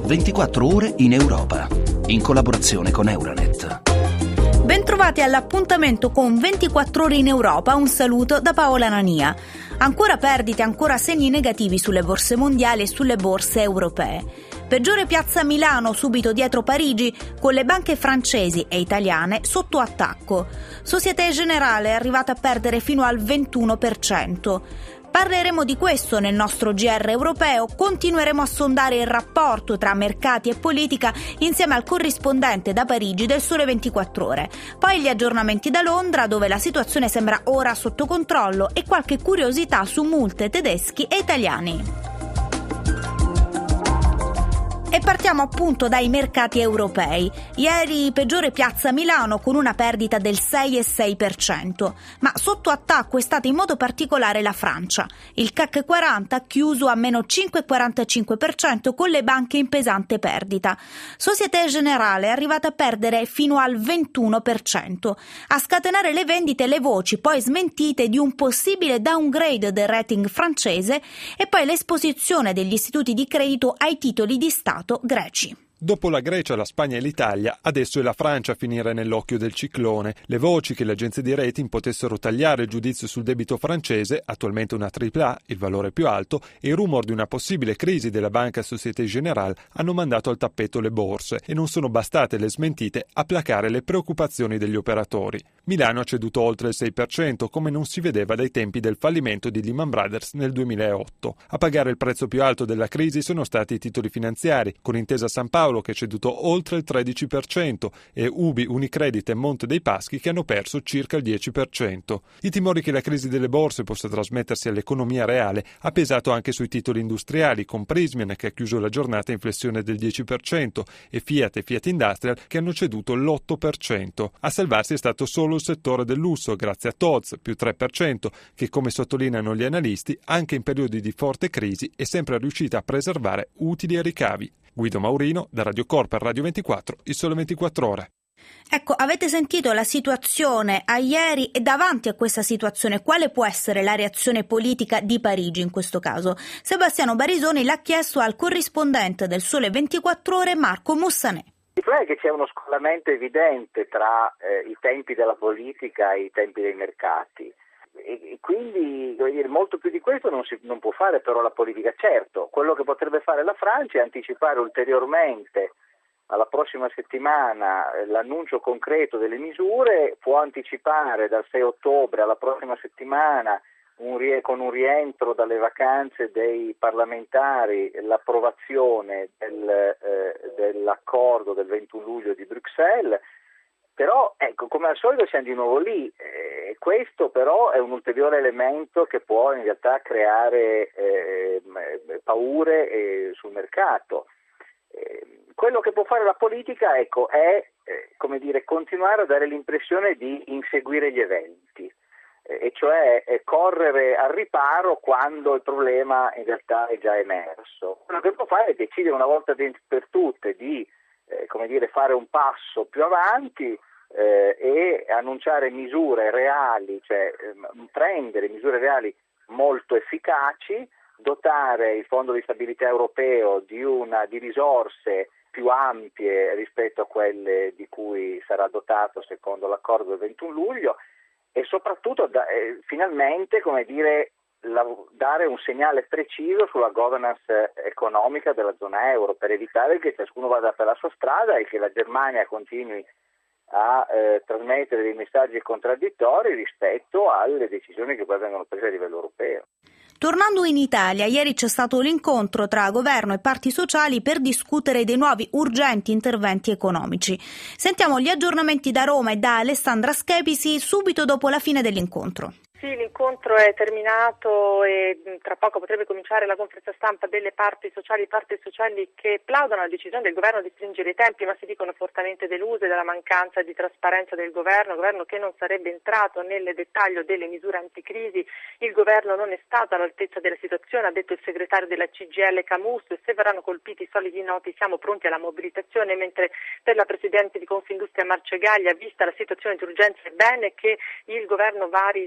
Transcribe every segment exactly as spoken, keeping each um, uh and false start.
ventiquattro ore in Europa, in collaborazione con Euranet. Bentrovati all'appuntamento con ventiquattro ore in Europa, un saluto da Paola Nania. Ancora perdite, ancora segni negativi sulle borse mondiali e sulle borse europee. Peggiore piazza Milano, subito dietro Parigi, con le banche francesi e italiane sotto attacco. Société Générale è arrivata a perdere fino al ventuno per cento. Parleremo di questo nel nostro G R europeo, continueremo a sondare il rapporto tra mercati e politica insieme al corrispondente da Parigi del Sole ventiquattro Ore. Poi gli aggiornamenti da Londra, dove la situazione sembra ora sotto controllo, e qualche curiosità su multe tedeschi e italiani. E partiamo appunto dai mercati europei. Ieri peggiore piazza Milano con una perdita del sei virgola sei per cento, ma sotto attacco è stata in modo particolare la Francia. Il C A C quaranta ha chiuso a meno cinque virgola quarantacinque per cento con le banche in pesante perdita. Société Générale è arrivata a perdere fino al ventuno per cento. A scatenare le vendite le voci poi smentite di un possibile downgrade del rating francese e poi l'esposizione degli istituti di credito ai titoli di Stato greci. Dopo la Grecia, la Spagna e l'Italia, adesso è la Francia a finire nell'occhio del ciclone. Le voci che le agenzie di rating potessero tagliare il giudizio sul debito francese, attualmente una tripla A, il valore più alto, e il rumor di una possibile crisi della banca Société Générale hanno mandato al tappeto le borse e non sono bastate le smentite a placare le preoccupazioni degli operatori. Milano ha ceduto oltre il sei per cento, come non si vedeva dai tempi del fallimento di Lehman Brothers nel duemilaotto. A pagare il prezzo più alto della crisi sono stati i titoli finanziari, con Intesa San Paolo che ha ceduto oltre il tredici per cento e Ubi, Unicredit e Monte dei Paschi che hanno perso circa il dieci per cento. I timori che la crisi delle borse possa trasmettersi all'economia reale ha pesato anche sui titoli industriali, con Prysmian che ha chiuso la giornata in flessione del dieci per cento e Fiat e Fiat Industrial che hanno ceduto l'otto per cento. A salvarsi è stato solo il settore del lusso, grazie a Tod's, più tre per cento, che come sottolineano gli analisti, anche in periodi di forte crisi è sempre riuscita a preservare utili e ricavi. Guido Maurino, da Radio Corp per Radio ventiquattro, il Sole ventiquattro Ore. Ecco, avete sentito la situazione a ieri e davanti a questa situazione quale può essere la reazione politica di Parigi in questo caso? Sebastiano Barisoni l'ha chiesto al corrispondente del Sole ventiquattro Ore Marco Mussanè. Il problema è che c'è uno scollamento evidente tra eh, i tempi della politica e i tempi dei mercati. E quindi devo dire, molto più di questo non si non può fare però la politica. Certo, quello che potrebbe fare la Francia è anticipare ulteriormente alla prossima settimana l'annuncio concreto delle misure, può anticipare dal sei ottobre alla prossima settimana un rie- con un rientro dalle vacanze dei parlamentari l'approvazione del, eh, dell'accordo del ventuno luglio di Bruxelles. Però, ecco, come al solito siamo di nuovo lì, eh, questo però è un ulteriore elemento che può in realtà creare eh, paure eh, sul mercato. Eh, quello che può fare la politica, ecco, è eh, come dire, continuare a dare l'impressione di inseguire gli eventi, eh, e cioè eh, correre al riparo quando il problema in realtà è già emerso. Quello che può fare è decidere una volta per tutte di Eh, come dire, fare un passo più avanti eh, e annunciare misure reali, cioè eh, prendere misure reali molto efficaci, dotare il Fondo di Stabilità Europeo di una di risorse più ampie rispetto a quelle di cui sarà dotato secondo l'accordo del ventuno luglio e soprattutto da, eh, finalmente, come dire, La, dare un segnale preciso sulla governance economica della zona euro per evitare che ciascuno vada per la sua strada e che la Germania continui a eh, trasmettere dei messaggi contraddittori rispetto alle decisioni che poi vengono prese a livello europeo. Tornando in Italia, ieri c'è stato l'incontro tra governo e parti sociali per discutere dei nuovi urgenti interventi economici. Sentiamo gli aggiornamenti da Roma e da Alessandra Schepisi subito dopo la fine dell'incontro. Sì, l'incontro è terminato e tra poco potrebbe cominciare la conferenza stampa delle parti sociali, parti sociali che plaudono alla decisione del governo di stringere i tempi, ma si dicono fortemente deluse dalla mancanza di trasparenza del governo, governo che non sarebbe entrato nel dettaglio delle misure anticrisi. Il governo non è stato all'altezza della situazione, ha detto il segretario della C G I L Camusso, e se verranno colpiti i soliti noti siamo pronti alla mobilitazione, mentre per la presidente di Confindustria Marcegaglia, vista la situazione di urgenza, è bene che il governo vari il sedici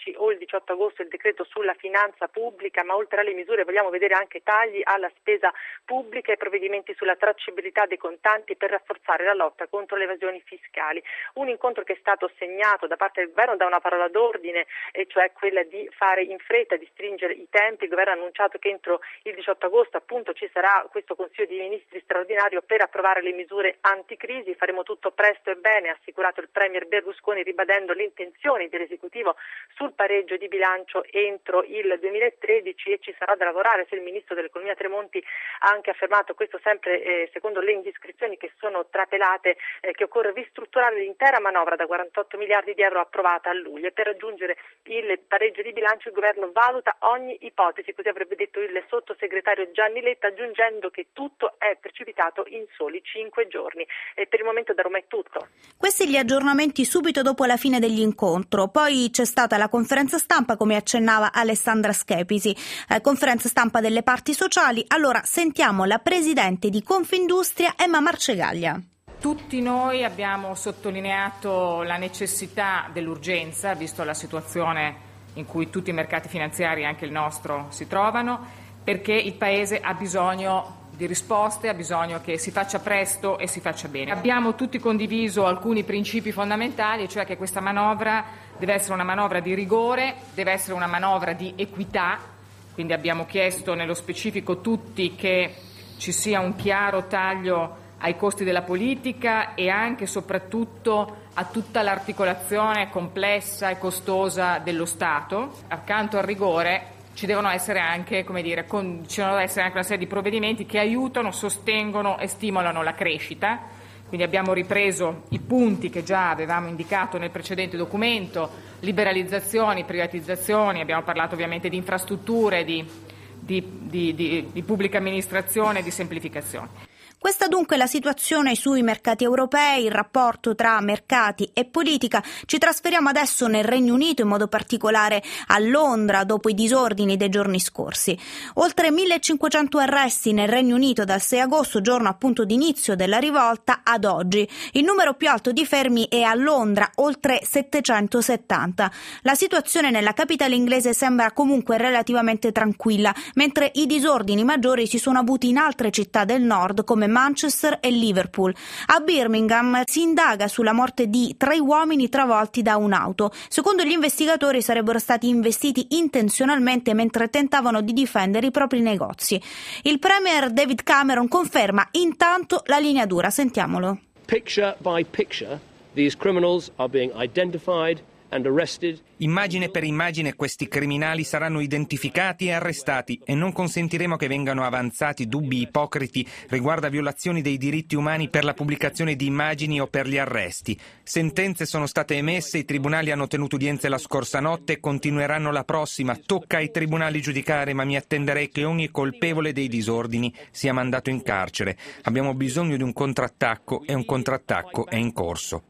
tredici o il diciotto agosto il decreto sulla finanza pubblica, ma oltre alle misure vogliamo vedere anche tagli alla spesa pubblica e provvedimenti sulla tracciabilità dei contanti per rafforzare la lotta contro le evasioni fiscali. Un incontro che è stato segnato da parte del governo da una parola d'ordine, e cioè quella di fare in fretta, di stringere i tempi. Il governo ha annunciato che entro il diciotto agosto appunto ci sarà questo Consiglio dei Ministri straordinario per approvare le misure anticrisi. Faremo tutto presto e bene, ha assicurato il Premier Berlusconi, ribadendo le intenzioni dell'esecutivo sul pareggio di bilancio entro il duemilatredici, e ci sarà da lavorare. Se il ministro dell'economia Tremonti ha anche affermato, questo sempre eh, secondo le indiscrezioni che sono trapelate, eh, che occorre ristrutturare l'intera manovra da quarantotto miliardi di euro approvata a luglio, e per raggiungere il pareggio di bilancio il governo valuta ogni ipotesi, così avrebbe detto il sottosegretario Gianni Letta, aggiungendo che tutto è precipitato in soli cinque giorni. E per il momento da Roma è tutto. Questi gli aggiornamenti subito dopo la fine dell'incontro. Poi c'è stata la conferenza stampa, come accennava Alessandra Schepisi, eh, conferenza stampa delle parti sociali. Allora sentiamo la presidente di Confindustria, Emma Marcegaglia. Tutti noi abbiamo sottolineato la necessità dell'urgenza, visto la situazione in cui tutti i mercati finanziari, anche il nostro, si trovano, perché il Paese ha bisogno di risposte, ha bisogno che si faccia presto e si faccia bene. Abbiamo tutti condiviso alcuni principi fondamentali, cioè che questa manovra deve essere una manovra di rigore, deve essere una manovra di equità, quindi abbiamo chiesto nello specifico tutti che ci sia un chiaro taglio ai costi della politica e anche e soprattutto a tutta l'articolazione complessa e costosa dello Stato. Accanto al rigore ci devono essere anche, come dire, con, ci devono essere anche una serie di provvedimenti che aiutano, sostengono e stimolano la crescita. Quindi abbiamo ripreso i punti che già avevamo indicato nel precedente documento: liberalizzazioni, privatizzazioni, abbiamo parlato ovviamente di infrastrutture, di, di, di, di, di pubblica amministrazione e di semplificazione. Questa dunque è la situazione sui mercati europei, il rapporto tra mercati e politica. Ci trasferiamo adesso nel Regno Unito, in modo particolare a Londra, dopo i disordini dei giorni scorsi. Oltre millecinquecento arresti nel Regno Unito dal sei agosto, giorno appunto d'inizio della rivolta, ad oggi. Il numero più alto di fermi è a Londra, oltre settecentosettanta. La situazione nella capitale inglese sembra comunque relativamente tranquilla, mentre i disordini maggiori si sono avuti in altre città del nord, come Manchester e Liverpool. A Birmingham si indaga sulla morte di tre uomini travolti da un'auto. Secondo gli investigatori sarebbero stati investiti intenzionalmente mentre tentavano di difendere i propri negozi. Il premier David Cameron conferma intanto la linea dura. Sentiamolo. Picture by picture, these criminals are being identified and arrested. Immagine per immagine questi criminali saranno identificati e arrestati, e non consentiremo che vengano avanzati dubbi ipocriti riguardo a violazioni dei diritti umani per la pubblicazione di immagini o per gli arresti. Sentenze sono state emesse, i tribunali hanno tenuto udienze la scorsa notte e continueranno la prossima. Tocca ai tribunali giudicare, ma mi attenderei che ogni colpevole dei disordini sia mandato in carcere. Abbiamo bisogno di un contrattacco e un contrattacco è in corso.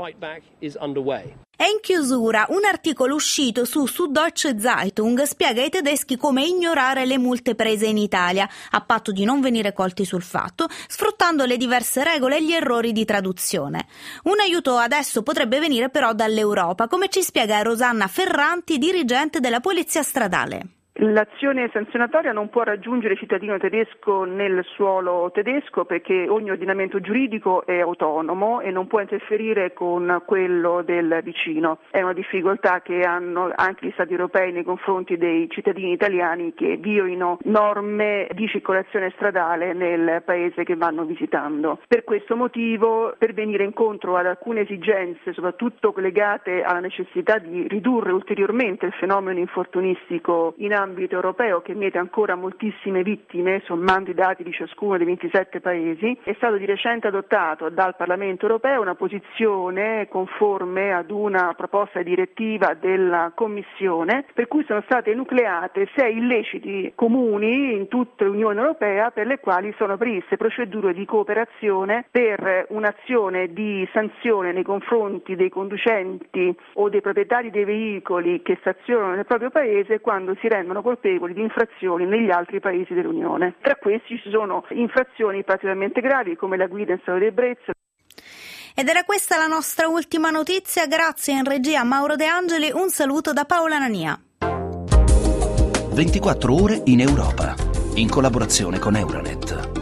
E in chiusura, un articolo uscito su Süddeutsche Zeitung spiega ai tedeschi come ignorare le multe prese in Italia, a patto di non venire colti sul fatto, sfruttando le diverse regole e gli errori di traduzione. Un aiuto adesso potrebbe venire però dall'Europa, come ci spiega Rosanna Ferranti, dirigente della Polizia Stradale. L'azione sanzionatoria non può raggiungere il cittadino tedesco nel suolo tedesco, perché ogni ordinamento giuridico è autonomo e non può interferire con quello del vicino. È una difficoltà che hanno anche gli Stati europei nei confronti dei cittadini italiani che violino norme di circolazione stradale nel paese che vanno visitando. Per questo motivo, per venire incontro ad alcune esigenze, soprattutto legate alla necessità di ridurre ulteriormente il fenomeno infortunistico in ambito europeo, che miete ancora moltissime vittime, sommando i dati di ciascuno dei ventisette paesi, è stato di recente adottato dal Parlamento europeo una posizione conforme ad una proposta direttiva della Commissione, per cui sono state enucleate sei illeciti comuni in tutta l'Unione europea, per le quali sono previste procedure di cooperazione per un'azione di sanzione nei confronti dei conducenti o dei proprietari dei veicoli che stazionano nel proprio paese quando si rendono colpevoli di infrazioni negli altri paesi dell'Unione. Tra questi ci sono infrazioni particolarmente gravi come la guida in stato di ebbrezza. Ed era questa la nostra ultima notizia, grazie in regia a Mauro De Angeli, un saluto da Paola Nania. ventiquattro ore in Europa, in collaborazione con Euronet.